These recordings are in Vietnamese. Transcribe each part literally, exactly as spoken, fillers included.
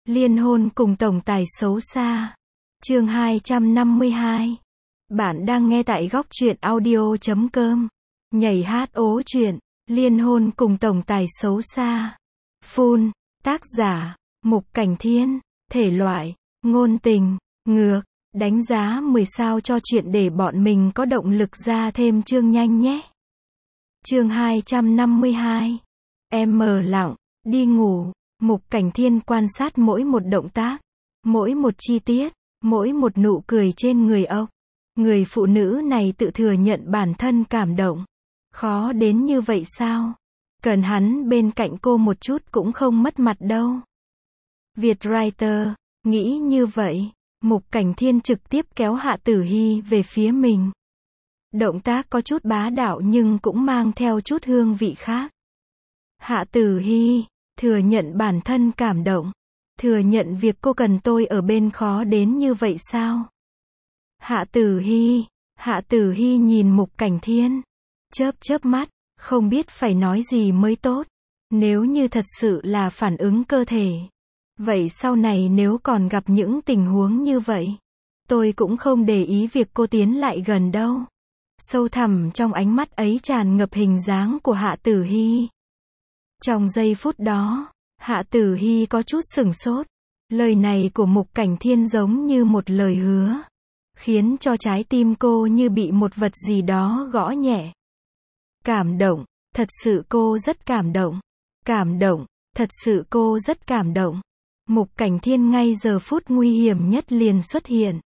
Liên hôn cùng tổng tài xấu xa. Chương hai trăm năm mươi hai. Bạn đang nghe tại góc truyện audio chấm com. Nhảy hát ố truyện, liên hôn cùng tổng tài xấu xa. Full, tác giả, Mục Cảnh Thiên, thể loại, ngôn tình, ngược, đánh giá mười sao cho chuyện để bọn mình có động lực ra thêm chương nhanh nhé. Chương hai trăm năm mươi hai. Em mờ lặng, đi ngủ. Mục Cảnh Thiên quan sát mỗi một động tác, mỗi một chi tiết, mỗi một nụ cười trên người ông. Người phụ nữ này tự thừa nhận bản thân cảm động. Khó đến như vậy sao? Cần hắn bên cạnh cô một chút cũng không mất mặt đâu. Vietwriter, nghĩ như vậy, Mục Cảnh Thiên trực tiếp kéo Hạ Tử Hi về phía mình. Động tác có chút bá đạo nhưng cũng mang theo chút hương vị khác. Hạ Tử Hi, thừa nhận bản thân cảm động. Thừa nhận việc cô cần tôi ở bên khó đến như vậy sao? Hạ Tử Hi, Hạ Tử Hi nhìn Mục Cảnh Thiên. Chớp chớp mắt, không biết phải nói gì mới tốt. Nếu như thật sự là phản ứng cơ thể. Vậy sau này nếu còn gặp những tình huống như vậy, tôi cũng không để ý việc cô tiến lại gần đâu. Sâu thẳm trong ánh mắt ấy tràn ngập hình dáng của Hạ Tử Hi. Trong giây phút đó, Hạ Tử Hi có chút sửng sốt. Lời này của Mục Cảnh Thiên giống như một lời hứa, khiến cho trái tim cô như bị một vật gì đó gõ nhẹ. Cảm động, thật sự cô rất cảm động. Cảm động, thật sự cô rất cảm động. Mục Cảnh Thiên ngay giờ phút nguy hiểm nhất liền xuất hiện.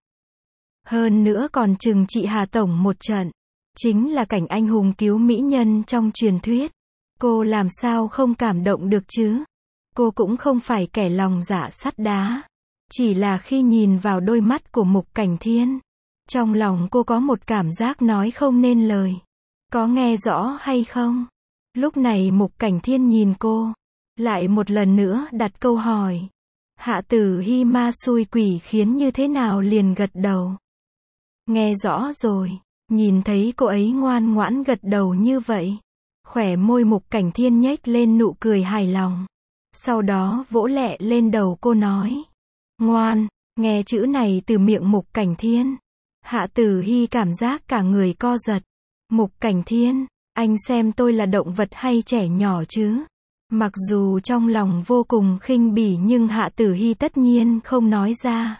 Hơn nữa còn trừng trị Hà Tổng một trận. Chính là cảnh anh hùng cứu mỹ nhân trong truyền thuyết. Cô làm sao không cảm động được chứ? Cô cũng không phải kẻ lòng dạ sắt đá. Chỉ là khi nhìn vào đôi mắt của Mục Cảnh Thiên, trong lòng cô có một cảm giác nói không nên lời. Có nghe rõ hay không? Lúc này Mục Cảnh Thiên nhìn cô, lại một lần nữa đặt câu hỏi. Hạ Tử Hi ma xui quỷ khiến như thế nào liền gật đầu. Nghe rõ rồi. Nhìn thấy cô ấy ngoan ngoãn gật đầu như vậy, khỏe môi Mục Cảnh Thiên nhếch lên nụ cười hài lòng. Sau đó vỗ lẹ lên đầu cô nói. Ngoan, nghe chữ này từ miệng Mục Cảnh Thiên. Hạ Tử Hi cảm giác cả người co giật. Mục Cảnh Thiên, anh xem tôi là động vật hay trẻ nhỏ chứ? Mặc dù trong lòng vô cùng khinh bỉ nhưng Hạ Tử Hi tất nhiên không nói ra.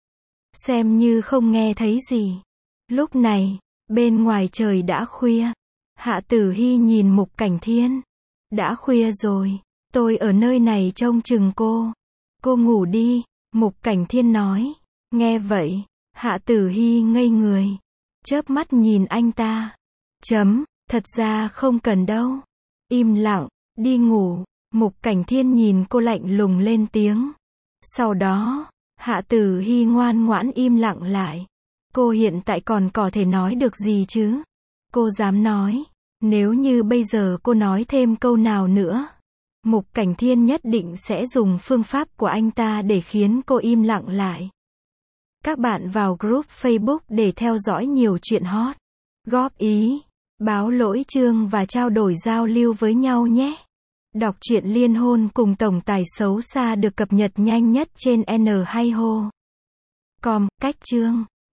Xem như không nghe thấy gì. Lúc này, bên ngoài trời đã khuya. Hạ Tử Hi nhìn Mục Cảnh Thiên. Đã khuya rồi, tôi ở nơi này trông chừng cô. Cô ngủ đi, Mục Cảnh Thiên nói. Nghe vậy, Hạ Tử Hi ngây người. Chớp mắt nhìn anh ta. Chấm, thật ra không cần đâu. Im lặng, đi ngủ. Mục Cảnh Thiên nhìn cô lạnh lùng lên tiếng. Sau đó, Hạ Tử Hi ngoan ngoãn im lặng lại. Cô hiện tại còn có thể nói được gì chứ? Cô dám nói, nếu như bây giờ cô nói thêm câu nào nữa, Mục Cảnh Thiên nhất định sẽ dùng phương pháp của anh ta để khiến cô im lặng lại. Các bạn vào group Facebook để theo dõi nhiều chuyện hot, góp ý, báo lỗi chương và trao đổi giao lưu với nhau nhé. Đọc truyện liên hôn cùng tổng tài xấu xa được cập nhật nhanh nhất trên N hai ho chấm com, cách chương.